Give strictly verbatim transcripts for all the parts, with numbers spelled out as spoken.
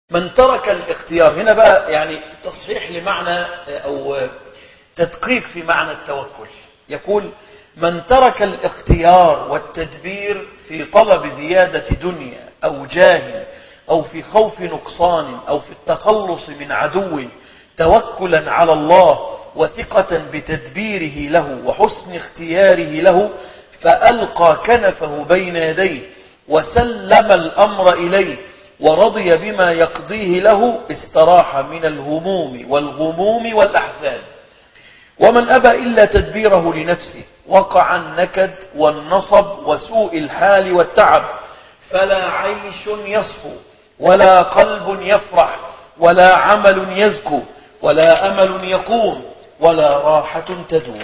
من ترك الاختيار، هنا بقى يعني تصحيح لمعنى أو تدقيق في معنى التوكل. يقول من ترك الاختيار والتدبير في طلب زيادة دنيا أو جاه أو في خوف نقصان أو في التخلص من عدو توكلا على الله وثقة بتدبيره له وحسن اختياره له، فألقى كنفه بين يديه وسلم الأمر إليه ورضي بما يقضيه له، استراح من الهموم والغموم والأحزان. ومن أبى إلا تدبيره لنفسه وقع النكد والنصب وسوء الحال والتعب، فلا عيش يصفو ولا قلب يفرح ولا عمل يزكو ولا أمل يقوم ولا راحة تدوم.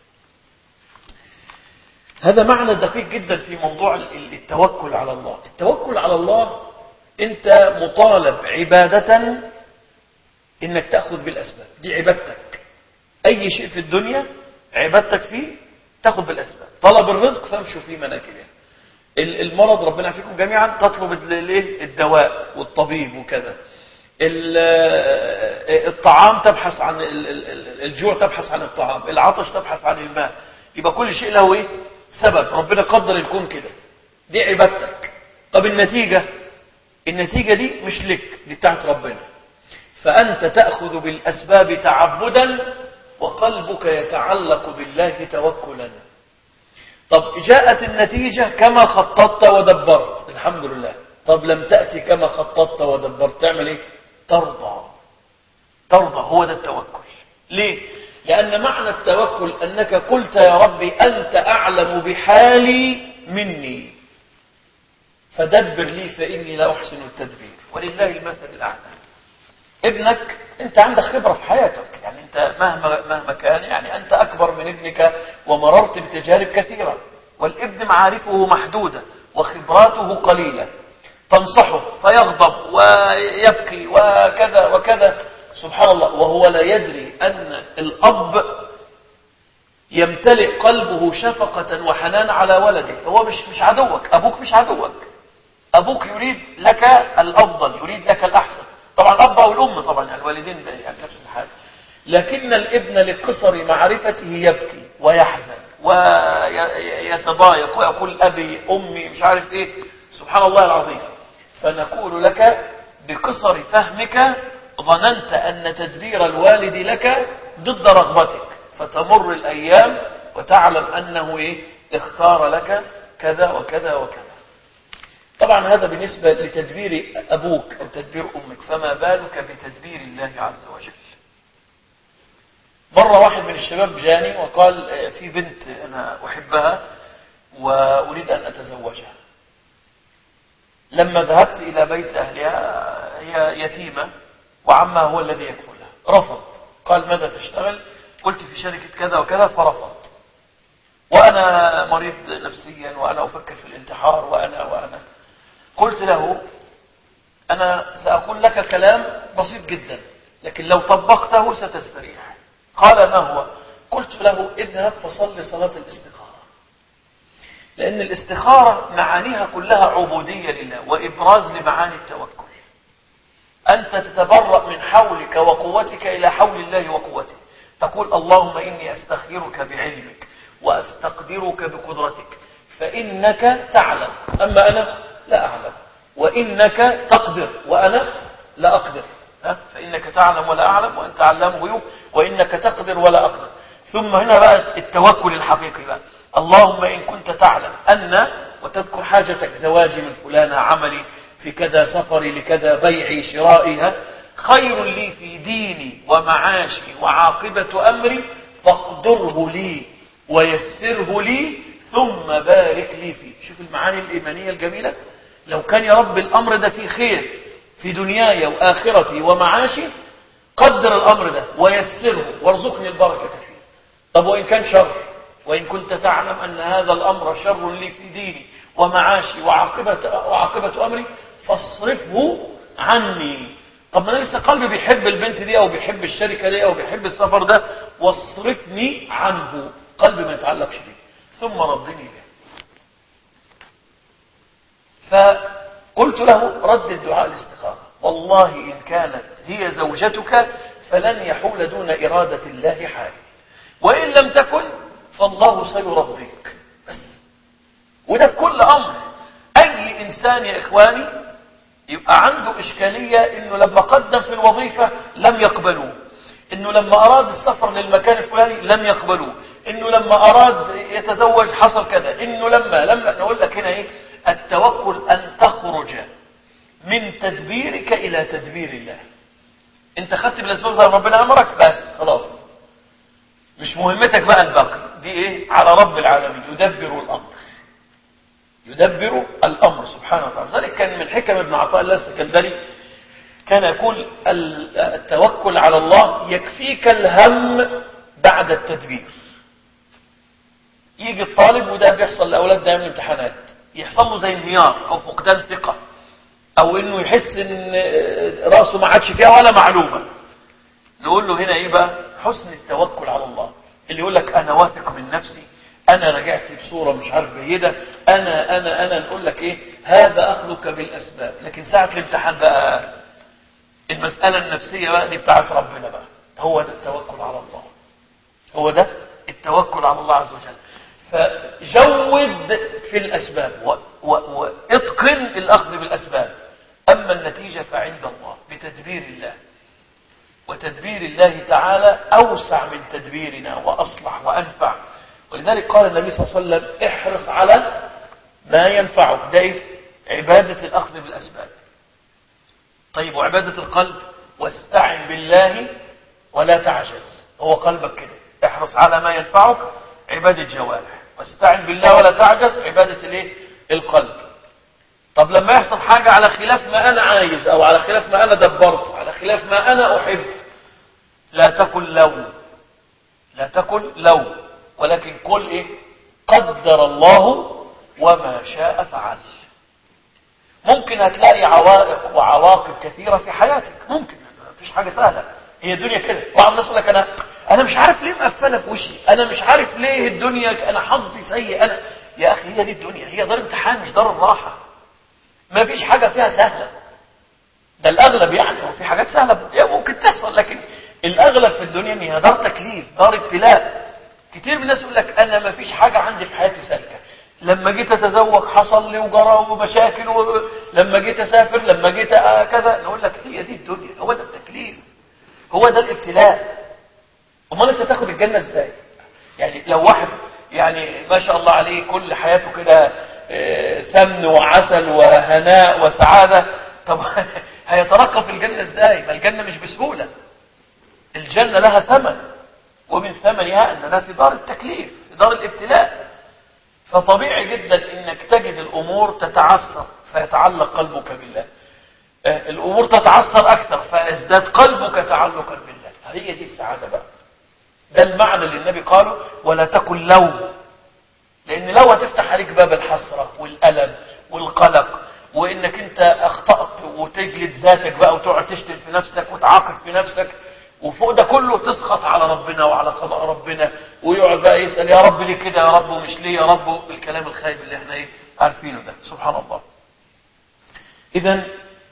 هذا معنى دقيق جدا في موضوع التوكل على الله. التوكل على الله أنت مطالب عبادة إنك تأخذ بالأسباب، دي عبادتك. أي شيء في الدنيا عبادتك فيه تأخذ بالأسباب. طلب الرزق فامشوا في مناكبها. المرض ربنا يعافيكم جميعا تطلب الدواء والطبيب وكذا. الطعام تبحث عن الجوع، تبحث عن الطعام. العطش تبحث عن الماء. يبقى كل شيء له ايه؟ سبب. ربنا قدر الكون كده، دي عبادتك. طب النتيجة، النتيجة دي مش لك، دي بتاعت ربنا. فأنت تأخذ بالأسباب تعبدا وقلبك يتعلق بالله توكلا. طب جاءت النتيجة كما خططت ودبرت، الحمد لله. طب لم تأتي كما خططت ودبرت، تعمل ايه؟ ترضى. ترضى، هو ده التوكل. ليه؟ لأن معنى التوكل أنك قلت يا ربي أنت أعلم بحالي مني فدبر لي فإني لا أحسن التدبير ولله المثل الأعلى. ابنك أنت عندك خبرة في حياتك، يعني أنت مهما, مهما كان، يعني أنت أكبر من ابنك ومررت بتجارب كثيرة، والابن معارفه محدودة وخبراته قليلة. تنصحه فيغضب ويبكي وكذا وكذا، سبحان الله، وهو لا يدري أن الأب يمتلئ قلبه شفقة وحنان على ولده. هو مش مش عدوك، أبوك مش عدوك، أبوك يريد لك الأفضل، يريد لك الأحسن. طبعا الأب أو الأم، طبعا يعني الوالدين يعني نفس الحال. لكن الابن لقصر معرفته يبكي ويحزن ويتضايق ويقول أبي أمي مش عارف إيه، سبحان الله العظيم. فنقول لك بقصر فهمك ظننت أن تدبير الوالد لك ضد رغبتك، فتمر الأيام وتعلم أنه إيه؟ اختار لك كذا وكذا وكذا. طبعا هذا بالنسبة لتدبير أبوك أو تدبير أمك، فما بالك بتدبير الله عز وجل. مرة واحد من الشباب جاني وقال في بنت أنا أحبها وأريد أن أتزوجها. لما ذهبت إلى بيت أهلها، هي يتيمة وعمها هو الذي يكفلها، رفض. قال ماذا تشتغل؟ قلت في شركة كذا وكذا، فرفض. وأنا مريض نفسيا وأنا أفكر في الانتحار وأنا وأنا قلت له أنا سأقول لك كلام بسيط جدا لكن لو طبقته ستستريح. قال ما هو؟ قلت له اذهب فصل صلاة الاستخارة، لأن الاستخارة معانيها كلها عبودية لله وإبراز لمعاني التوكل. أنت تتبرأ من حولك وقوتك إلى حول الله وقوته. تقول اللهم إني أستخيرك بعلمك وأستقدرك بقدرتك فإنك تعلم أما أنا لا أعلم، وإنك تقدر وأنا لا أقدر. فإنك تعلم ولا أعلم وأنت علام غيوب، وإنك تقدر ولا أقدر. ثم هنا بقى التوكل الحقيقي بقى، اللهم إن كنت تعلم أن، وتذكر حاجتك، زواجي من فلانة، عملي في كذا، سفري لكذا، بيعي شرائها، خير لي في ديني ومعاشي وعاقبة أمري فاقدره لي ويسره لي ثم بارك لي فيه. شوف المعاني الإيمانية الجميلة. لو كان يا رب الأمر ده فيه خير في دنياي وآخرتي ومعاشي، قدر الأمر ده ويسره وارزقني البركة فيه. طب وإن كان شر، وإن كنت تعلم أن هذا الأمر شر لي في ديني ومعاشي وعاقبة, وعاقبة أمري فاصرفه عني. طب ما أنا لسه قلبي بيحب البنت دي أو بيحب الشركة دي أو بيحب السفر ده، واصرفني عنه، قلبي ما يتعلقش بيه، ثم ردني به. فقلت له رد الدعاء الاستخارة والله إن كانت هي زوجتك فلن يحول دون إرادة الله حال، وإن لم تكن فالله سيرضيك بس. وده في كل أمر. أي إنسان يا إخواني يبقى عنده إشكالية إنه لما قدم في الوظيفة لم يقبلوه، إنه لما أراد السفر للمكان الفلاني لم يقبلوه، إنه لما أراد يتزوج حصل كذا، إنه لما لما نقول لك هنا إيه؟ التوكل أن تخرج من تدبيرك إلى تدبير الله. أنت خدت بالأسباب زي ربنا أمرك بس خلاص، مش مهمتك بقى الباقي، دي إيه؟ على رب العالمين يدبر الأمر، يدبر الأمر سبحانه وتعالى. ذلك كان من حكم ابن عطاء الله السكندري كان يقول التوكل على الله يكفيك الهم بعد التدبير. يجي الطالب، وده بيحصل لأولاد دائما الامتحانات، يحصل له زي انهيار أو فقدان ثقة، أو إنه يحس إن رأسه ما عادش فيها ولا معلومة. نقول له هنا إيه بقى؟ حسن التوكل على الله. اللي يقول لك أنا واثق من نفسي، أنا رجعت بصورة مش عارف جيدة، أنا أنا أنا نقول لك إيه؟ هذا أخذك بالأسباب. لكن ساعة الامتحان بقى المسألة النفسية بقى دي بتاعت ربنا بقى. هو ده التوكل على الله، هو ده التوكل على الله عز وجل. فجود في الأسباب واتقن الأخذ بالأسباب، أما النتيجة فعند الله بتدبير الله. وتدبير الله تعالى أوسع من تدبيرنا وأصلح وأنفع. ولذلك قال النبي صلى الله عليه وسلم احرص على ما ينفعك. ده إيه؟ عبادة الأخذ بالأسباب. طيب وعبادة القلب؟ واستعن بالله ولا تعجز. هو قلبك كده، احرص على ما ينفعك عبادة جوارح، واستعن بالله ولا تعجز عبادة الايه؟ القلب. طب لما يحصل حاجة على خلاف ما أنا عايز، أو على خلاف ما أنا دبرت، على خلاف ما أنا أحب، لا تكن لو لا تكن لو ولكن قل إيه؟ قدر الله وما شاء فعل. ممكن هتلاقي عوائق وعواقب كثيرة في حياتك، ممكن، مفيش حاجة سهلة، هي الدنيا كده. بعض الناس يقول لك أنا أنا مش عارف ليه مقفلة في وشي، أنا مش عارف ليه الدنيا، أنا حظي سيء. أنا يا أخي هي دي الدنيا، هي دار امتحان مش دار الراحة. ما فيش حاجة فيها سهلة، ده الأغلب يعني. وفي حاجات سهلة ممكن تحصل، لكن الأغلب في الدنيا هي دار تكليف، دار ابتلاء. كتير من الناس يقول لك أنا ما فيش حاجة عندي في حياتي سالكة، لما جيت أتزوج حصل لي وجرى ومشاكل، ولما جيت أسافر، لما جيت كذا. نقول لك هي دي الدنيا، هو ده التكليف، هو ده الابتلاء. أمال أنت تاخد الجنة إزاي؟ يعني لو واحد يعني ما شاء الله عليه كل حياته كده سمن وعسل وهناء وسعادة، طب هيترقى في الجنة إزاي؟ ما الجنة مش بسهولة، الجنة لها ثمن، ومن ثمنها أننا في دار التكليف، في دار الابتلاء. فطبيعي جدا انك تجد الامور تتعثر فيتعلق قلبك بالله، الامور تتعثر اكثر فيزداد قلبك تعلقا بالله. هي دي السعادة بقى، ده المعنى اللي النبي قاله ولا تكن لو، لان لو هتفتح عليك باب الحسرة والألم والقلق، وانك انت اخطأت وتجلد ذاتك بقى وتقعد تشتم في نفسك وتعاقب في نفسك، وفوق ده كله تسخط على ربنا وعلى قضاء ربنا، ويقعد بقى يسأل يا رب ليه كده يا رب ومش ليه يا رب، الكلام الخايب اللي احنا ايه عارفينه ده. سبحان الله. اذا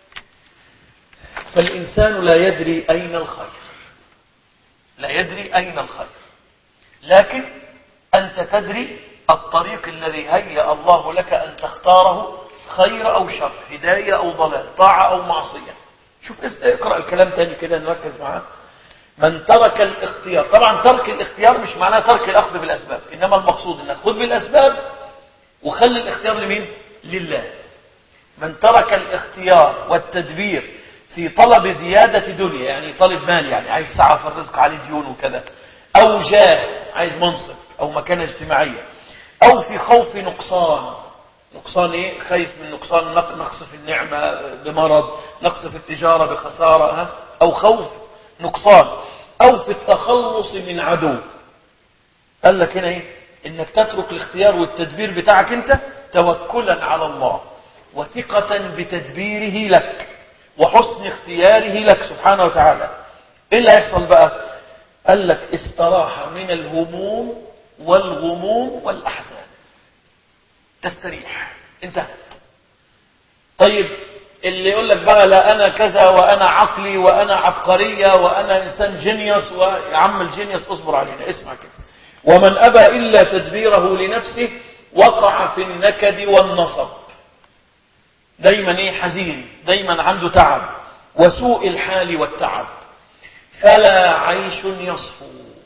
فالإنسان لا يدري أين الخير، لا يدري أين الخير، لكن أنت تدري الطريق الذي هيأ الله لك أن تختاره، خير أو شر، هداية أو ضلال، طاعة أو معصية. شوف اقرأ الكلام تاني كده نركز معاه. من ترك الاختيار، طبعا ترك الاختيار مش معناه ترك الأخذ بالأسباب، إنما المقصود أنك خذ بالأسباب وخلي الاختيار لمين؟ لله. من ترك الاختيار والتدبير في طلب زيادة دنيا، يعني طالب مال، يعني عايز سعة في الرزق، عليه ديون وكذا، أو جاه، عايز منصب أو مكانة اجتماعية، أو في خوف نقصان. نقصان ايه؟ خايف من نقصان، نقص في النعمة بمرض، نقص في التجارة بخسارة، ها؟ أو خوف نقصان، أو في التخلص من عدو. قال لك هنا ايه؟ انك تترك الاختيار والتدبير بتاعك انت توكلا على الله وثقة بتدبيره لك وحسن اختياره لك سبحانه وتعالى. ايه اللي هيحصل بقى؟ قال لك استراح من الهموم والغموم والأحزان، تستريح، انتهت. طيب اللي يقول لك بقى لا أنا كذا وأنا عقلي وأنا عبقرية وأنا إنسان جينيوس، ويا عم الجينيوس اصبر علينا، اسمع كده. ومن أبى إلا تدبيره لنفسه وقع في النكد والنصب. دايما ايه؟ حزين، دايما عنده تعب وسوء الحال والتعب. فلا عيش يصفو،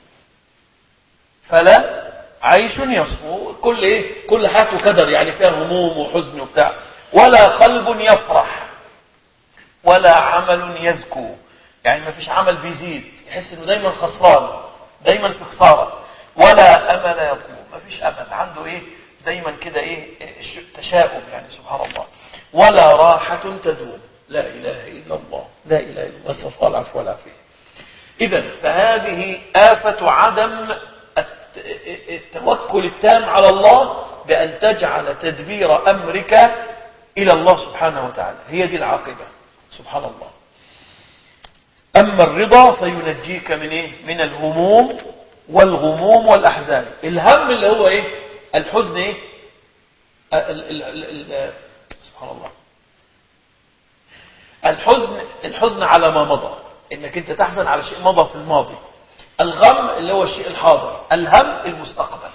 فلا عيش يصفو، كل ايه؟ كل حياته كدر، يعني فيها هموم وحزن وبتاع. ولا قلب يفرح ولا عمل يزكو، يعني ما فيش عمل بيزيد، يحس انه دايما خسران، دايما في خسارة. ولا امل يقوم، ما فيش امل، عنده ايه؟ دايما كده ايه؟ تشاؤم، يعني سبحان الله. ولا راحة تدوم. لا اله الا الله، لا اله الا الله، استغفر الله العفو والعافية. اذا فهذه آفة عدم التوكل التام على الله، بأن تجعل تدبير أمرك إلى الله سبحانه وتعالى، هي دي العاقبة. سبحان الله. أما الرضا فينجيك من إيه؟ من الهموم والغموم والأحزان. الهم اللي هو إيه؟ الحزن إيه؟ ال ال ال ال سبحان الله. الحزن الحزن على ما مضى، إنك أنت تحزن على شيء مضى في الماضي. الغم اللي هو الشيء الحاضر. الهم المستقبل.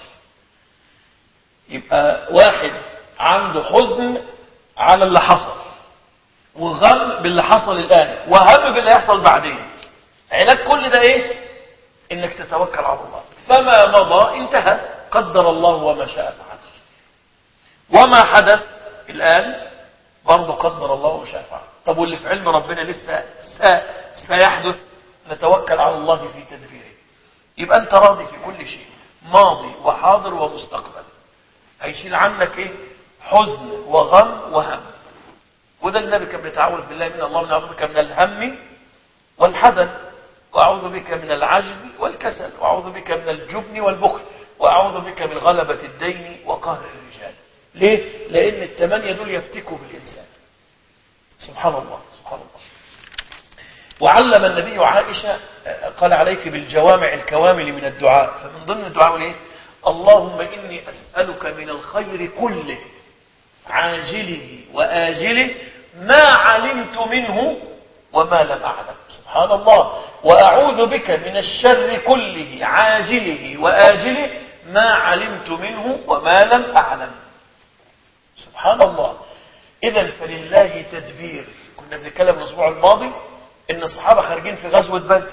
يبقى واحد عنده حزن على اللي حصل، وغم باللي حصل الآن، وهم باللي يحصل بعدين. علاج كل ده ايه؟ انك تتوكل على الله. فما مضى انتهى، قدر الله وما شاء فعل. وما حدث الآن برضه قدر الله وما شاء فعل. طب واللي في علم ربنا لسه سيحدث، نتوكل على الله في تدبيره. يبقى انت راضي في كل شيء، ماضي وحاضر ومستقبل. هيشيل عنك ايه؟ حزن وغم وهم. وده النبي كان بيتعوذ بالله من الله، من أعوذ بك من الهم والحزن، وأعوذ بك من العجز والكسل، وأعوذ بك من الجبن والبخل، وأعوذ بك من غلبة الدين وقهر الرجال. ليه؟ لأن الثمانية دول يفتكوا بالإنسان. سبحان الله، سبحان الله. وعلم النبي عائشة، قال عليك بالجوامع الكوامل من الدعاء. فمن ضمن الدعاء ايه؟ اللهم إني أسألك من الخير كله عاجله وآجله ما علمت منه وما لم أعلم. سبحان الله. وأعوذ بك من الشر كله عاجله وآجله ما علمت منه وما لم أعلم. سبحان الله. إذن فلله تدبير. كنا بنتكلم الأسبوع الماضي إن الصحابة خارجين في غزوة بدر.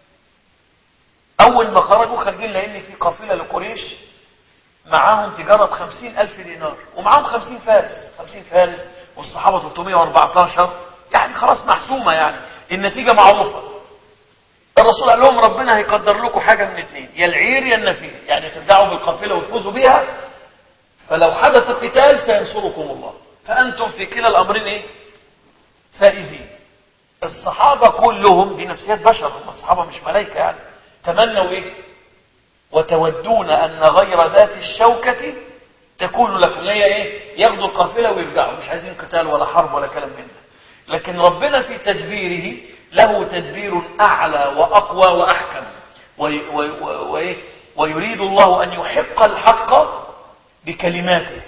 أول ما خرجوا خارجين لأن في قافلة لقريش معاهم تجارة بخمسين ألف دينار، ومعاهم خمسين فارس. خمسين فارس والصحابة ثلاثمائة وأربعة عشر، يعني خلاص محسومة، يعني النتيجة معروفة. الرسول قال لهم ربنا هيقدر لكم حاجة من اثنين، يا العير يا النفير، يعني ترجعوا بالقافلة وتفوزوا بيها، فلو حدث قتال سينصركم الله، فأنتم في كلا الأمرين ايه؟ فائزين. الصحابة كلهم دي نفسيات بشر، هم الصحابة مش ملائكة يعني، تمنوا ايه؟ وتودون أن غير ذات الشوكة تكون لكم. هي ايه؟ ياخدوا القافلة ويرجعوا، مش عايزين قتال ولا حرب ولا كلام من ده. لكن ربنا في تدبيره له تدبير أعلى وأقوى وأحكم. وي وي وي ويريد الله أن يحق الحق بكلماته.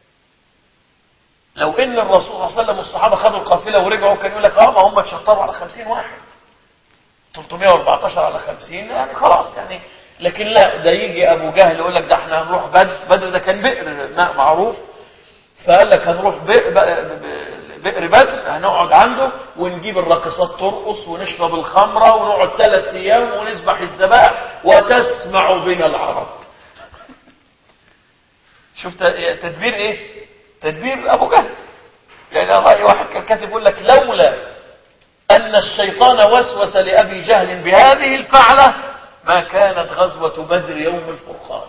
لو إن الرسول صلى الله عليه وسلم والصحابة خدوا القافلة ورجعوا، كان يقول لك اه ما هم اتشطروا على خمسين واحد، ثلاثمائة وأربعة عشر على خمسين، يعني خلاص يعني. لكن لا، ده يجي أبو جهل يقول لك ده احنا هنروح بدر. بدر ده كان بئر ماء معروف، فقال لك هنروح بئر, بئر بدر، هنقعد عنده ونجيب الراقصات ترقص ونشرب الخمرة ونقعد ثلاث أيام ونذبح الذبائح وتسمع بنا العرب. شفت تدبير ايه؟ تدبير أبو جهل. يعني رأي واحد كان كاتب يقول لك لولا أن الشيطان وسوس لأبي جهل بهذه الفعلة ما كانت غزوة بدر يوم الفرقان.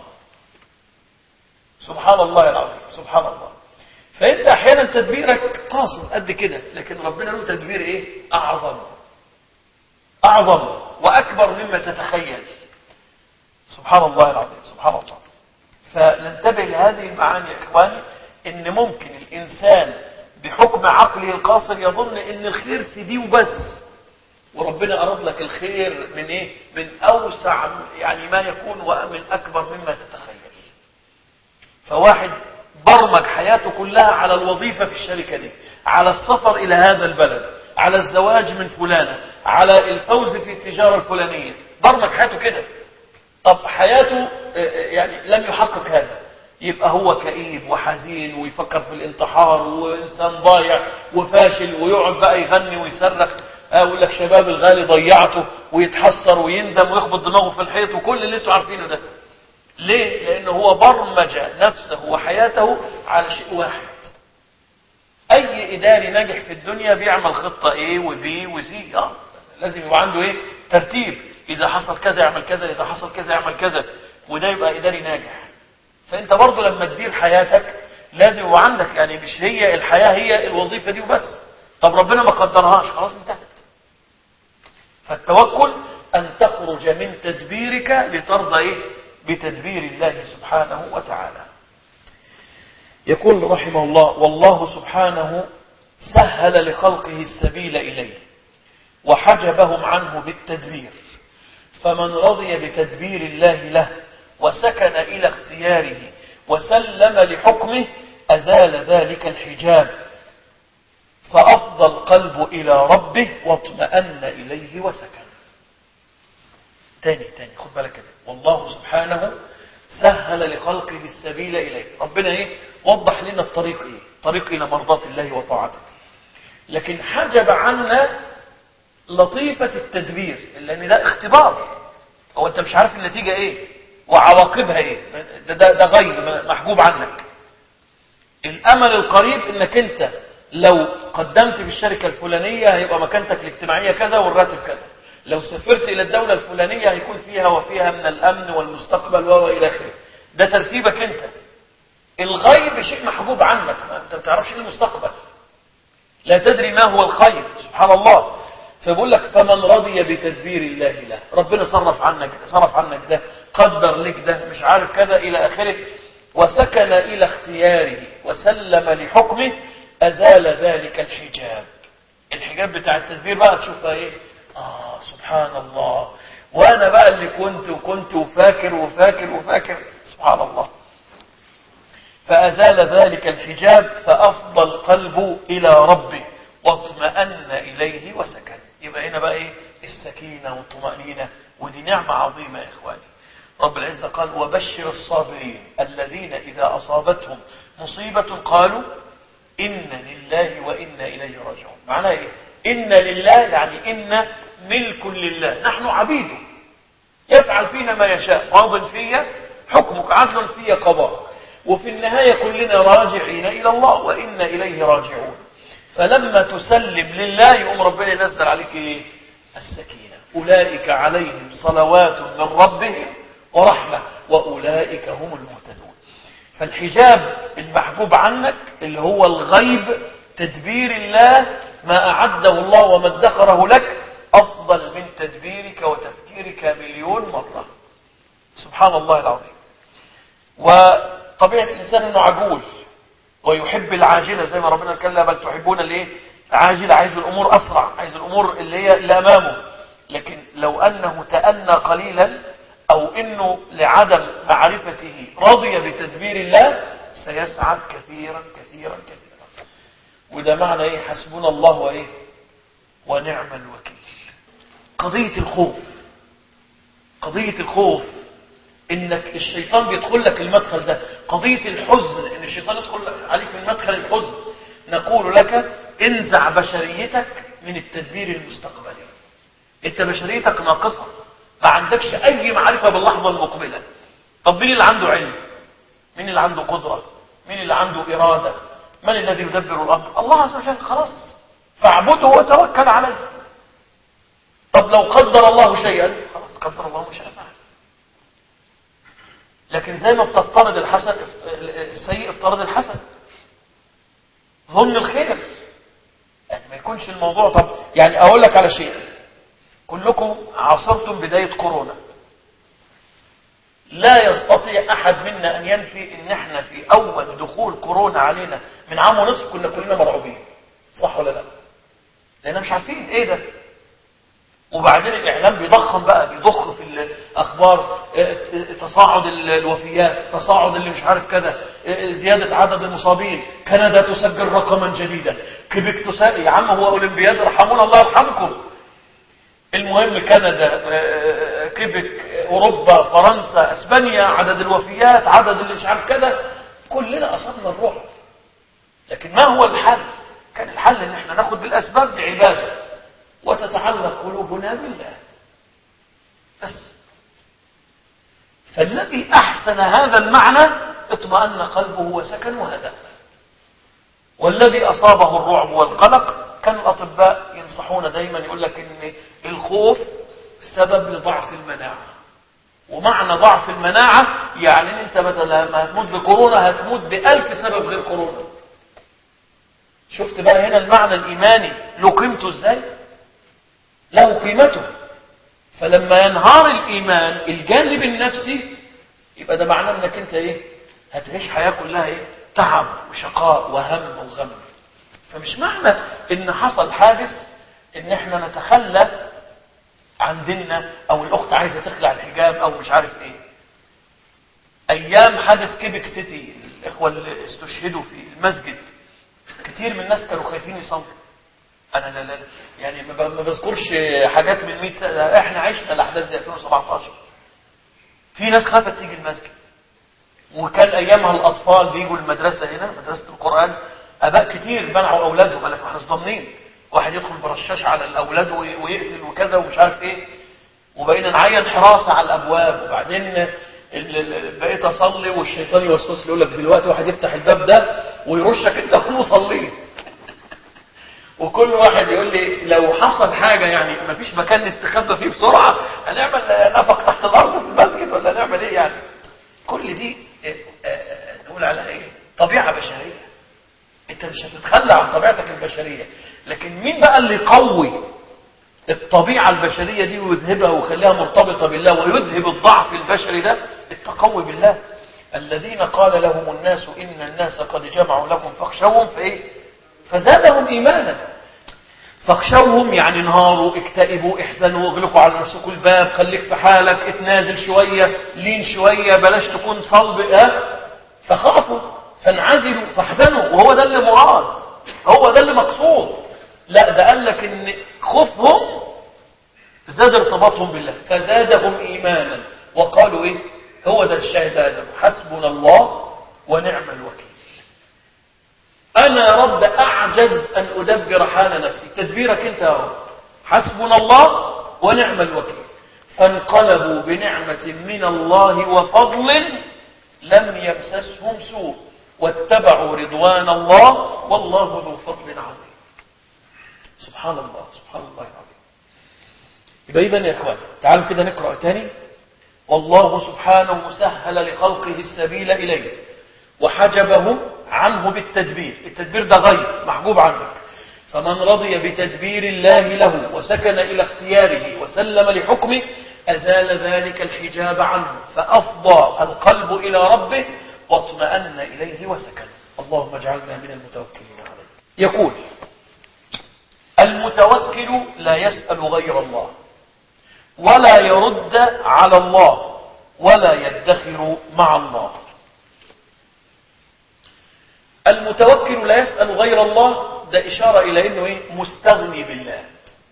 سبحان الله العظيم، سبحان الله. فأنت أحيانا تدبيرك قاصر قد كده، لكن ربنا له تدبير إيه؟ أعظم أعظم وأكبر مما تتخيل. سبحان الله العظيم، سبحان الله. فننتبه لهذه المعاني يا إخواني، إن ممكن الإنسان بحكم عقله القاصر يظن إن الخير في دي وبس، وربنا أراد لك الخير من إيه؟ من أوسع يعني ما يكون ومن أكبر مما تتخيل. فواحد برمج حياته كلها على الوظيفة في الشركة دي، على السفر إلى هذا البلد، على الزواج من فلانة، على الفوز في التجارة الفلانية، برمج حياته كده. طب حياته يعني لم يحقق هذا، يبقى هو كئيب وحزين ويفكر في الانتحار وإنسان ضايع وفاشل، ويقعد بقى يغني ويصرخ، أقول لك شباب الغالي ضيعته، ويتحسر ويندم ويخبط دماغه في الحيط وكل اللي انتوا عارفينه ده. ليه؟ لأنه هو برمج نفسه وحياته على شيء واحد. أي إداري ناجح في الدنيا بيعمل خطة A و B و C. آه. لازم يبقى عنده إيه؟ ترتيب. إذا حصل كذا يعمل كذا، إذا حصل كذا يعمل كذا، وده يبقى إداري ناجح. فأنت برضو لما تدير حياتك لازم يبقى عندك، يعني مش هي الحياة هي الوظيفة دي وبس. طب ربنا ما قدرهاش، خلاص انتهت. فالتوكل أن تخرج من تدبيرك لترضى إيه؟ بتدبير الله سبحانه وتعالى. يقول رحمه الله: والله سبحانه سهل لخلقه السبيل إليه وحجبهم عنه بالتدبير، فمن رضي بتدبير الله له وسكن إلى اختياره وسلم لحكمه أزال ذلك الحجاب، فأفضى القلب إلى ربه واطمأن إليه وسكن. تاني تاني خد بالك كده. والله سبحانه سهل لخلقه السبيل إليه. ربنا إيه؟ وضح لنا الطريق إيه؟ طريق إلى مرضاة الله وطاعته. لكن حجب عنا لطيفة التدبير، لأن ده اختبار. هو أنت مش عارف النتيجة إيه وعواقبها إيه. ده, ده, ده غيب محجوب عنك. الأمل القريب إنك أنت لو قدمت في الشركة الفلانية هيبقى مكانتك الاجتماعية كذا والراتب كذا. لو سافرت إلى الدولة الفلانية هيكون فيها وفيها من الأمن والمستقبل وإلى آخره. ده ترتيبك أنت. الغيب شيء محبوب عنك، أنت ما بتعرفش المستقبل، لا تدري ما هو الخير. سبحان الله. فبقول لك: فمن رضي بتدبير الله له، ربنا صرف عنك ده، صرف عنك ده، قدر لك ده، مش عارف كذا إلى آخره، وسكن إلى اختياره وسلم لحكمه أزال ذلك الحجاب. الحجاب بتاع التدبير بقى تشوفها إيه؟ آه سبحان الله، وأنا بقى اللي كنت وكنت وفاكر وفاكر وفاكر. سبحان الله. فأزال ذلك الحجاب فأفضى القلب إلى ربه واطمأن إليه وسكن. يبقى هنا بقى إيه؟ السكينة والطمأنينة، ودي نعمة عظيمة يا إخواني. رب العزة قال: وبشر الصابرين الذين إذا أصابتهم مصيبة قالوا إنا لله وإنا إليه راجعون. معناها إيه؟ إنا لله يعني إنا ملك لله، نحن عبيده، يفعل فينا ما يشاء، ماض فيا حكمك، عدل فيا قضاءك، وفي النهاية كلنا راجعين إلى الله وإنا إليه راجعون. فلما تسلم لله يقوم ربنا ينزل عليك إيه؟ السكينة. أولئك عليهم صلوات من ربهم ورحمة وأولئك هم المهتدون. فالحجاب المحجوب عنك اللي هو الغيب، تدبير الله، ما أعده الله وما ادخره لك، أفضل من تدبيرك وتفكيرك مليون مرة. سبحان الله العظيم. وطبيعة الإنسان أنه عجول ويحب العاجلة، زي ما ربنا قال: بل تحبون الايه؟ العاجلة. عايز الأمور أسرع، عايز الأمور اللي هي اللي أمامه. لكن لو أنه تأنى قليلا أو أنه لعدم معرفته رضي بتدبير الله سيسعد كثيرا كثيرا كثيرا. وده معنى إيه؟ حسبنا الله وإيه؟ ونعم الوكيل. قضية الخوف، قضية الخوف إنك الشيطان بيدخل لك المدخل ده. قضية الحزن إن الشيطان يدخل عليك من مدخل الحزن. نقول لك: انزع بشريتك من التدبير المستقبلي. انت بشريتك ناقصة، ما عندكش أي معرفة باللحظة المقبلة. طب مين اللي عنده علم؟ مين اللي عنده قدرة؟ مين اللي عنده إرادة؟ من الذي يدبر الأمر؟ الله عز وجل. خلاص، فاعبده وتوكل عليه. طب لو قدر الله شيئا، خلاص قدر الله مش هيفعل. لكن زي ما بتفترض الحسن السيء افترض الحسن. ظن الخير، يعني ما يكونش الموضوع. طب يعني أقول لك على شيء، كلكم عاصرتم بداية كورونا. لا يستطيع أحد منا أن ينفي إن احنا في أول دخول كورونا علينا من عام ونصف كنا كلنا مرعوبين، صح ولا لا؟ لأننا مش عارفين إيه ده. وبعدين الإعلام بيضخم بقى، بيضخ في اخبار تصاعد الوفيات، تصاعد اللي مش عارف كذا، زيادة عدد المصابين، كندا تسجل رقما جديدا، كيبك تسجل، يا عم هو اولمبياد، ارحمونا الله يرحمكم. المهم كندا، كيبك، اوروبا، فرنسا، اسبانيا، عدد الوفيات، عدد اللي مش عارف كذا، كلنا اصابنا الرعب. لكن ما هو الحل؟ كان الحل ان احنا ناخد بالاسباب دي عباده وتتعلق قلوبنا بالله بس. فالذي احسن هذا المعنى اطمأن قلبه وسكن وهدأ. والذي اصابه الرعب والقلق كان الاطباء ينصحون دايما، يقول لك ان الخوف سبب لضعف المناعه. ومعنى ضعف المناعه يعني ان انت بدل ما هتموت بكورونا هتموت بألف سبب غير كورونا. شفت بقى هنا المعنى الايماني له قيمته ازاي؟ له قيمته. فلما ينهار الايمان الجانب النفسي يبقى ده معناه انك انت ايه؟ هتعيش حياه كلها ايه؟ تعب وشقاء وهم وغم. فمش معنى ان حصل حادث ان احنا نتخلى عن ديننا، او الاخت عايزه تخلع الحجاب او مش عارف ايه. ايام حادث كيبك سيتي الاخوه اللي استشهدوا في المسجد كتير من الناس كانوا خايفين يصلوا. انا لا لا يعني ما بذكرش حاجات من مئة سنه، احنا عشنا الاحداث دي ألفين وسبعتاشر. في ناس خافت تيجي المسجد، وكان ايامها الاطفال بيجوا المدرسه هنا مدرسه القران، اباء كتير منعوا اولادهم، قال لك ما احنا ضامنين واحد يدخل برشاش على الاولاد ويقتل وكذا ومش عارف ايه، وبقينا نعين حراسه على الابواب. وبعدين بقيت اصلي والشيطان يوسوس لي يقول لك دلوقتي واحد يفتح الباب ده ويرشك انت ومصلين. وكل واحد يقول لي لو حصل حاجه يعني ما فيش مكان نستخبى فيه بسرعه، هنعمل نفق تحت الارض في المسجد ولا نعمل ايه يعني؟ كل دي نقول على ايه؟ طبيعه بشريه. انت مش هتتخلى عن طبيعتك البشريه، لكن مين بقى اللي يقوي الطبيعه البشريه دي ويذهبها ويخليها مرتبطه بالله ويذهب الضعف البشري ده؟ التقوي بالله. الذين قال لهم الناس ان الناس قد جمعوا لكم فاخشوهم فايه؟ فزادهم ايمانا. فاخشوهم يعني انهاروا، اكتئبوا، احزنوا، اغلقوا على نفسكم الباب، خليك في حالك، اتنازل شويه، لين شويه، بلاش تكون صلب. اه فخافوا فانعزلوا فاحزنوا، وهو ده اللي مراد، هو ده اللي مقصود. لا ده قال لك ان خوفهم زاد ارتباطهم بالله فزادهم ايمانا، وقالوا ايه؟ هو ده الشاهد هذا، حسبنا الله ونعم الوكيل. انا يا رب اعجز ان ادبر حال نفسي، تدبيرك انت يا رب، حسبنا الله ونعم الوكيل. فانقلبوا بنعمة من الله وفضل لم يمسسهم سوء واتبعوا رضوان الله والله ذو فضل عظيم. سبحان الله، سبحان الله العظيم. يبقى إذن يا إخوان تعالوا كده نقرأ تاني. والله سبحانه سهل لخلقه السبيل إليه وحجبهم عنه بالتدبير. التدبير ده غير محجوب عنك. فمن رضي بتدبير الله له وسكن إلى اختياره وسلم لحكمه أزال ذلك الحجاب عنه، فأفضى القلب إلى ربه واطمأن إليه وسكن. اللهم اجعلنا من المتوكلين عليه. يقول المتوكل لا يسأل غير الله ولا يرد على الله ولا يدخر مع الله. المتوكل لا يسأل غير الله، ده إشارة إلى إنه إيه؟ مستغني بالله.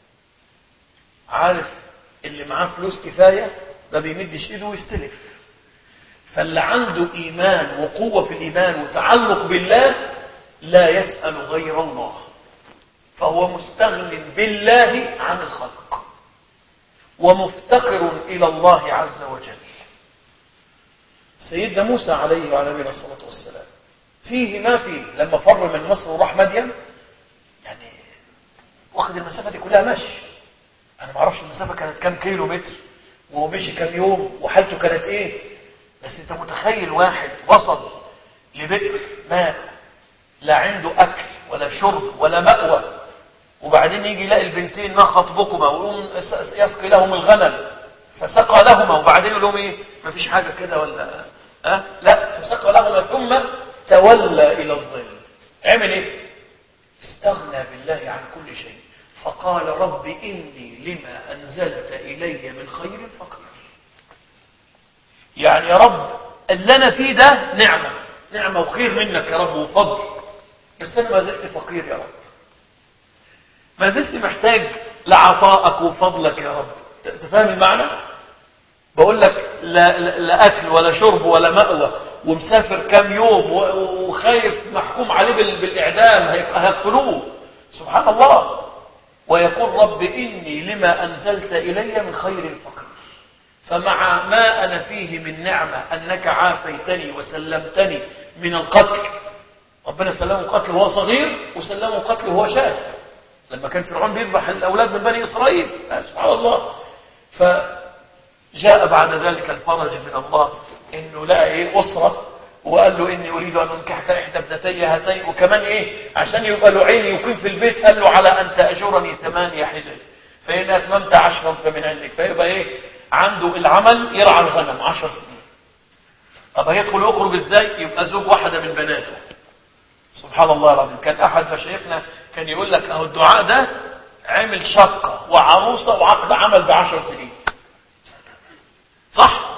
عارف اللي معاه فلوس كفاية ما بيمدش إيده ويستلف. فاللي عنده إيمان وقوة في الإيمان وتعلق بالله لا يسأل غير الله، فهو مستغن بالله عن الخلق ومفتقر إلى الله عز وجل. سيدنا موسى عليه وعلى نبينا الصلاة والسلام فيه ما فيه لما فر من مصر وراح مدين، يعني واخد المسافة دي كلها مشي. أنا ما اعرفش المسافة كانت كام كيلو متر ومشي كام يوم وحالته كانت إيه، بس أنت متخيل واحد وصل لبئر ماء لا عنده أكل ولا شرب ولا مأوى، وبعدين يجي يلاقي البنتين ما خطبكما ويقوم يسقي لهم الغنم، فسقى لهما وبعدين يقول لهم ايه؟ ما فيش حاجة كده ولا أه؟ لا، فسقى لهما ثم تولى إلى الظل. عمل ايه؟ استغنى بالله عن كل شيء فقال رب إني لما أنزلت إلي من خير فقير. يعني يا رب اللي انا فيه ده نعمة نعمة وخير منك يا رب وفضل، بس انا ما زلت فقير يا رب، ما زلت محتاج لعطائك وفضلك يا رب. تفهم المعنى؟ بقول لك لا, لا اكل ولا شرب ولا مأوى، ومسافر كام يوم وخايف محكوم عليه بالاعدام هيقتلوه، سبحان الله، ويقول رب إني لما أنزلت إلي من خير فقير، فمع ما أنا فيه من نعمة أنك عافيتني وسلمتني من القتل. ربنا سلمه قتل وهو صغير وسلمه قتل وهو شاب، لما كان فرعون بيذبح الأولاد من بني إسرائيل، سبحان الله. فجاء بعد ذلك الفرج من الله إنه لقى إيه أسرة، وقال له إني أريد أن أنكحك إحدى ابنتي هاتين، وكمان إيه عشان يبقى له عين يقيم في البيت، قال له على أن تأجرني ثمانية حجج فإن أتممت عشرا فمن عندك، فيبقى إيه عنده العمل يرعى الغنم عشر سنين. طب هيدخل ويخرج إزاي؟ يبقى زوج واحدة من بناته. سبحان الله العظيم. كان أحد مشايخنا كان يقول لك أهو الدعاء ده عمل شقة وعروسة وعقد عمل بعشر سنين، صح؟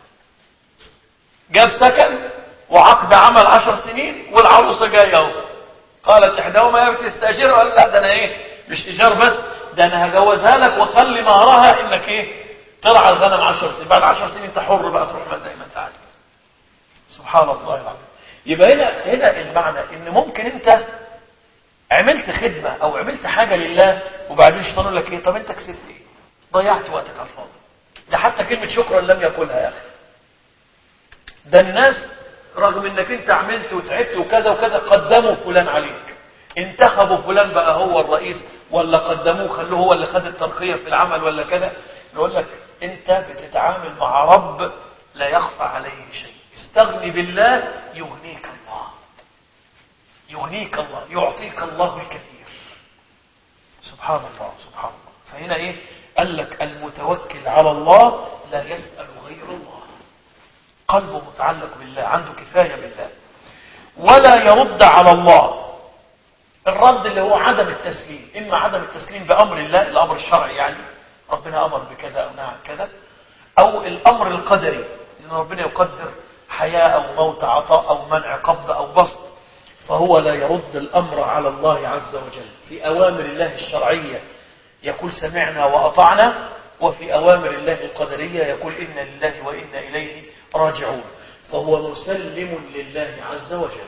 جاب سكن وعقد عمل عشر سنين والعروسة جاية اهو. قالت احداهما يا بنت استاجرها، قال لا ده انا ايه مش ايجار بس، ده انا هجوزها لك وخلي مهرها انك ايه ترعى الغنم عشر سنين، بعد عشر سنين انت حر بقى تروح زي ما انت عايز. سبحان الله العظيم. يبقى هنا هنا المعنى ان ممكن انت عملت خدمة او عملت حاجة لله وبعدين الشيطان يقول لك ايه طب انت كسبت ايه؟ ضيعت وقتك على الفاضي. ده حتى كلمة شكرا لم يقولها يا اخي. ده الناس رغم انك انت عملت وتعبت وكذا وكذا قدموا فلان عليك، انتخبوا فلان بقى هو الرئيس، ولا قدموه خلوه هو اللي خد الترقية في العمل ولا كذا. نقول لك انت بتتعامل مع رب لا يخفى عليه شيء. استغني بالله يغنيك الله، يغنيك الله، يعطيك الله الكثير. سبحان الله سبحان الله. فهنا ايه قال لك المتوكل على الله لا يسأل غير الله، قلبه متعلق بالله، عنده كفاية بالله. ولا يرد على الله. الرد اللي هو عدم التسليم، إما عدم التسليم بأمر الله، الأمر الشرعي يعني ربنا أمر بكذا أو نهى عن كذا، أو الأمر القدري إن ربنا يقدر حياة أو موت، عطاء أو منع، قبض أو بسط، فهو لا يرد الأمر على الله عز وجل. في أوامر الله الشرعية يقول سمعنا وأطعنا، وفي أوامر الله القدرية يقول إنا لله وإنا إليه راجعون، فهو مسلم لله عز وجل.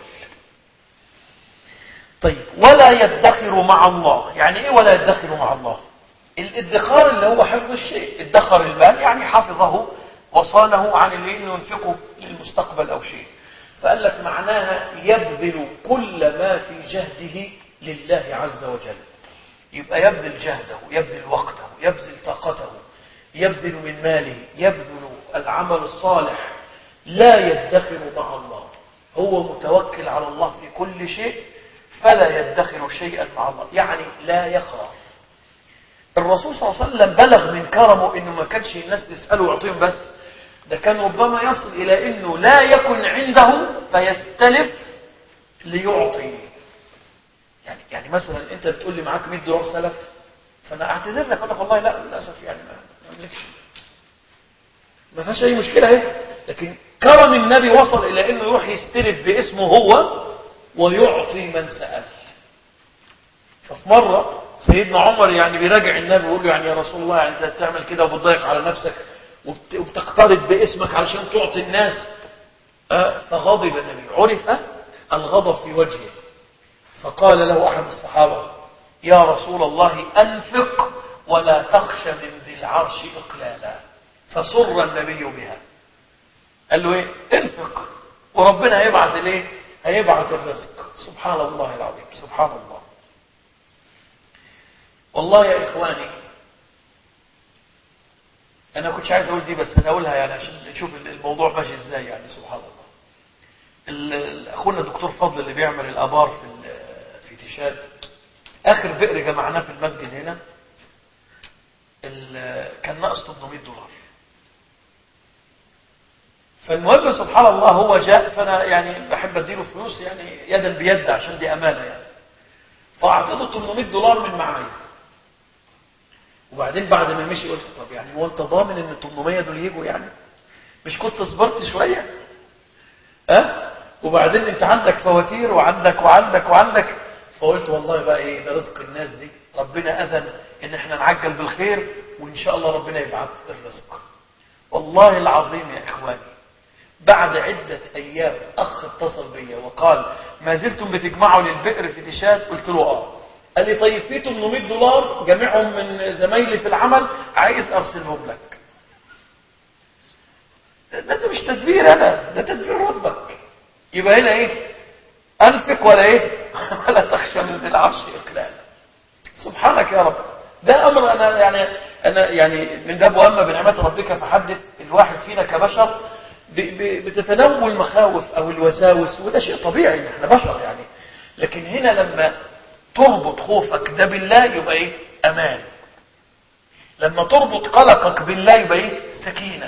طيب ولا يدخر مع الله. يعني ايه ولا يدخر مع الله؟ الادخار اللي هو حفظ الشيء، ادخر المال يعني حفظه وصانه عن اللي ينفقه للمستقبل او شيء. فقال لك معناها يبذل كل ما في جهده لله عز وجل. يبقى يبذل جهده، يبذل وقته، يبذل طاقته، يبذل من ماله، يبذل العمل الصالح، لا يدخر مع الله. هو متوكل على الله في كل شيء فلا يدخر شيئا مع الله، يعني لا يخاف. الرسول صلى الله عليه وسلم بلغ من كرمه انه ما كانش الناس تسأله ويعطيهم بس، ده كان ربما يصل الى انه لا يكن عنده فيستلف ليعطي. يعني يعني مثلا انت بتقول لي معاك مئة دولار سلف، فانا اعتذر لك اقول لك والله لا للاسف يعني ما املكش، ما فيهاش اي مشكله اهي. لكن كرم النبي وصل الى انه يروح يستلف باسمه هو ويعطي من سأل. ففي مره سيدنا عمر يعني بيراجع النبي ويقول له يعني يا رسول الله يعني انت بتعمل كده وبتضايق على نفسك وبتقترض باسمك علشان تعطي الناس. فغضب النبي، عرف الغضب في وجهه، فقال له احد الصحابه يا رسول الله انفق ولا تخشى من ذي العرش اقلالا. فسر النبي بها، قال له ايه انفق وربنا هيبعث الايه هيبعث الرزق. سبحان الله العظيم سبحان الله. والله يا اخواني انا كنتش عايز اقول دي بس انا اقولها يعني عشان نشوف الموضوع ماشي ازاي. يعني سبحان الله. اخونا الدكتور فضل اللي بيعمل الابار في في تيشاد، اخر بئر جمعناه في المسجد هنا كان ناقص ثمانمئة دولار. فالمهم سبحان الله هو جاء، فانا يعني بحب اديله فلوس يعني يدا بيد عشان دي امانه يعني، فاعطيته ثمانمئة دولار من معايا. وبعدين بعد ما مشي قلت طب يعني هو انت ضامن ان ثمانمئة دول يجوا؟ يعني مش كنت صبرت شوية؟ أه؟ وبعدين انت عندك فواتير وعندك وعندك وعندك، فقلت والله بقى ايه ده رزق الناس دي، ربنا أذن ان احنا نعجل بالخير وان شاء الله ربنا يبعث الرزق. والله العظيم يا اخواني بعد عدة ايام اخ اتصل بي وقال ما زلتم بتجمعوا للبئر في تشاد؟ قلت له اه. قال لي طيب في ثمانمائة دولار جميعهم من زمايلي في العمل عايز ارسلهم لك. ده, ده مش تدبير انا، ده تدبير ربك. يبقى هنا ايه؟ انفق ولا ايه؟ ولا تخشى من ذي العرش اقلالا. سبحانك يا رب. ده امر انا يعني انا يعني من باب واما بنعمه ربك فحدث. الواحد فينا كبشر بتتنوع المخاوف او الوساوس، وده شيء طبيعي ان احنا بشر يعني. لكن هنا لما تربط خوفك ده بالله يبقى ايه؟ امان. لما تربط قلقك بالله يبقى ايه؟ سكينه.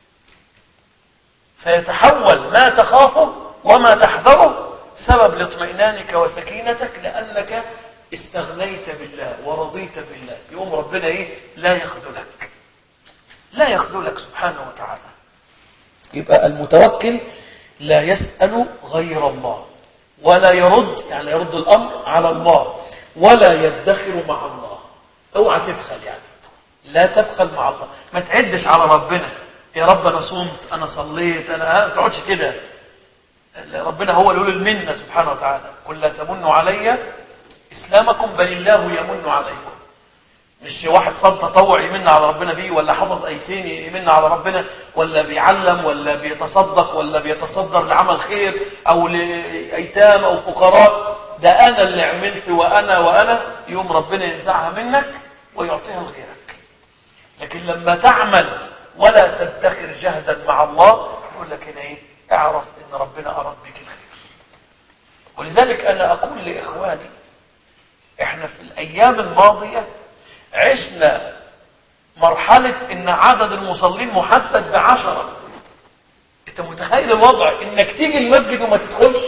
فيتحول ما تخافه وما تحذره سبب لاطمئنانك وسكينتك، لانك استغنيت بالله ورضيت بالله. يقوم ربنا ايه؟ لا يخذلك، لا يخذلك سبحانه وتعالى. يبقى المتوكل لا يسأل غير الله، ولا يرد يعني لا يرد الامر على الله، ولا يدخر مع الله. اوعى تبخل يعني، لا تبخل مع الله. ما تعدش على ربنا يا رب انا صمت انا صليت انا، ما تقعدش كده. ربنا هو اللي يقول المنه سبحانه وتعالى. قل لا تمنوا علي اسلامكم بل الله يمن عليكم. مش واحد صام تطوع يمن على ربنا بيه، ولا حفظ ايتين يمن على ربنا، ولا بيعلم ولا بيتصدق ولا بيتصدر لعمل خير او لايتام او فقراء. ده انا اللي عملت وانا وانا. يوم ربنا ينزعها منك ويعطيها لغيرك. لكن لما تعمل ولا تدخر جهدا مع الله يقول لك هنا ايه؟ اعرف ان ربنا اراد بك الخير. ولذلك انا اقول لاخواني احنا في الايام الماضية عشنا مرحلة ان عدد المصلين محدد بعشرة. انت متخيل الوضع؟ انك تيجي المسجد وما تدخلش،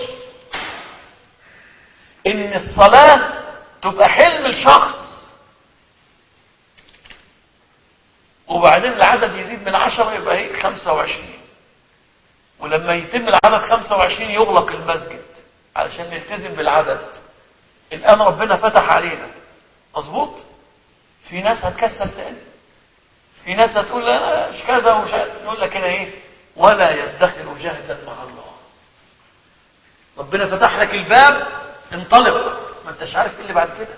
ان الصلاة تبقى حلم الشخص، وبعدين العدد يزيد من عشرة يبقى ايه؟ خمسة وعشرين. ولما يتم العدد خمسة وعشرين يغلق المسجد علشان نلتزم بالعدد. الآن ربنا فتح علينا، مظبوط؟ في ناس هتكسل تاني، في ناس هتقول لا مش كذا ومش نقول لك هنا ايه؟ ولا يدخر جهدا مع الله. ربنا فتح لك الباب، انطلق، ما انتش عارف ايه اللي بعد كده.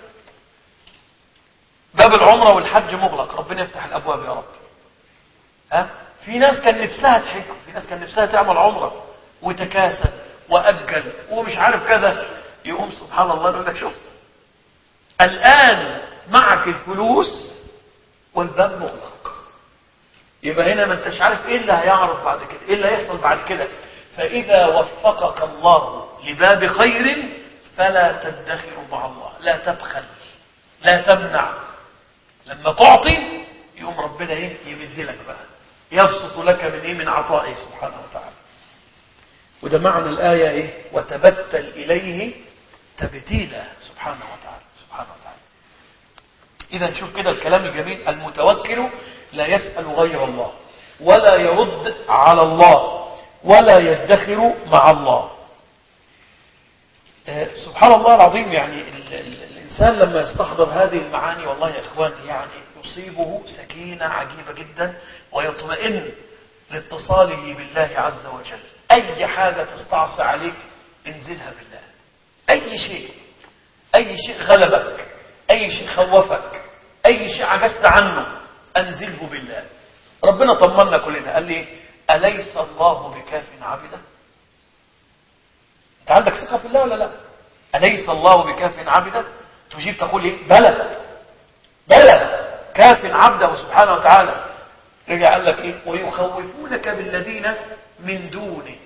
باب العمرة والحج مغلق، ربنا يفتح الابواب يا رب. ها؟ في ناس كان نفسها تحج، في ناس كان نفسها تعمل عمرة وتكاسل واجل ومش عارف كذا. يقوم سبحان الله يقول لك شفت الان معك الفلوس والباب مغلق. يبقى هنا ما انتش عارف ايه اللي هيعرض بعد كده، ايه اللي هيحصل بعد كده. فاذا وفقك الله لباب خير فلا تدخر مع الله، لا تبخل، لا تمنع. لما تعطي يقوم ربنا ايه؟ يمد لك بقى، يبسط لك من ايه؟ من عطائه سبحانه وتعالى. وده معنى الآية ايه؟ وتبتل إليه تبتيلا سبحانه وتعالى سبحانه وتعالى. إذا نشوف كده الكلام الجميل. المتوكل لا يسأل غير الله، ولا يرد على الله، ولا يدخر مع الله. آه سبحان الله العظيم. يعني ال ال الإنسان لما يستحضر هذه المعاني والله يا إخواني يعني يصيبه سكينة عجيبة جدا، ويطمئن لاتصاله بالله عز وجل. أي حاجة تستعصي عليك انزلها بالله. أي شيء أي شيء غلبك، أي شيء خوفك، أي شيء عجزت عنه أنزله بالله. ربنا طمنا كلنا، قال لي أليس الله بكاف عبده؟ أنت عندك ثقة في الله ولا لا؟ أليس الله بكاف عبده؟ تجيب تقول إيه؟ بلى بلى كاف عبده سبحانه وتعالى. رجع قال لك إيه؟ ويخوفونك بالذين من دونه،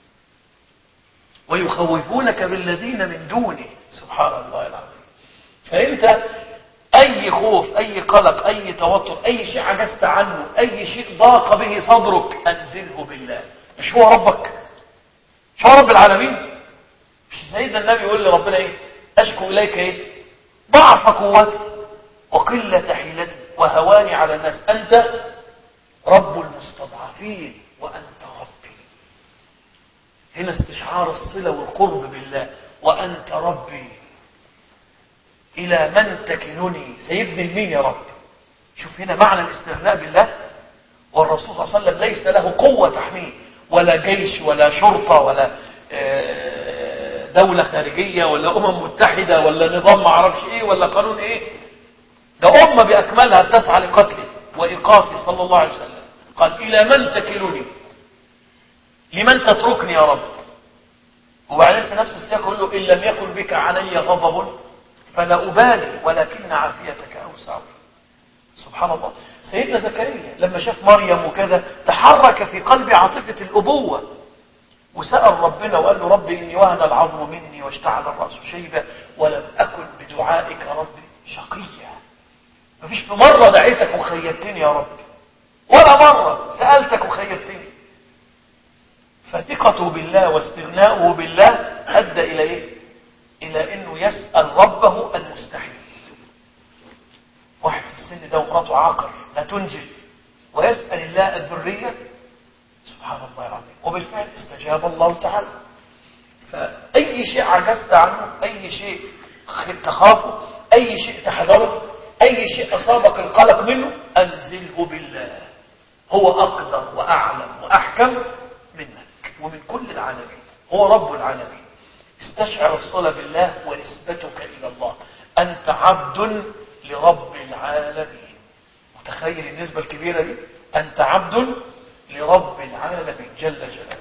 ويخوفونك بالذين من دونه. سبحان الله العظيم. فأنت أي خوف، أي قلق، أي توتر، أي شيء عجزت عنه، أي شيء ضاق به صدرك أنزله بالله. مش هو ربك؟ مش هو رب العالمين؟ مش سيدنا النبي يقول لربنا إيه؟ أشكو إليك إيه؟ ضعف قوتي وقلة حيلتي وهواني على الناس، أنت رب المستضعفين وأنت ربي. هنا استشعار الصلة والقرب بالله. وأنت ربي إلى من تكلني؟ سيبني لمين يا رب؟ شوف هنا معنى الاستغناء بالله. والرسول صلى الله عليه وسلم ليس له قوة تحميه، ولا جيش ولا شرطة ولا دولة خارجية ولا أمم متحدة ولا نظام معرفش إيه ولا قانون إيه. ده أمة بأكملها تسعى لقتله وإيقافه صلى الله عليه وسلم. قال إلى من تكلني؟ لمن تتركني يا رب؟ وبعدين في نفس السياق يقول له إن لم يكن بك علي غضب فلا أبالي ولكن عافيتك أوسع. سبحان الله. سيدنا زكريا لما شاف مريم وكذا تحرك في قلبه عاطفة الأبوة، وسأل ربنا وقال له رب إني وهن العظم مني واشتعل الرأس شيبا ولم أكن بدعائك ربي شقيا. مفيش في مرة دعيتك وخيبتني يا رب، ولا مرة سألتك وخيبتني. فثقته بالله واستغناؤه بالله أدى إلى إيه؟ إلى أنه يسأل ربه المستحيل. واحد في السن ده ومراته عاقر لا تنجب ويسأل الله الذرية، سبحان الله العظيم. وبالفعل استجاب الله تعالى. فأي شيء عجزت عنه، أي شيء تخافه، أي شيء تحذره، أي شيء أصابك القلق منه، أنزله بالله. هو أقدر وأعلم وأحكم منك ومن كل العالمين. هو رب العالمين. استشعر الصلة بالله ونسبتك إلى الله. أنت عبد لرب العالمين. متخيل النسبة الكبيرة دي؟ أنت عبد لرب العالمين جل جلاله.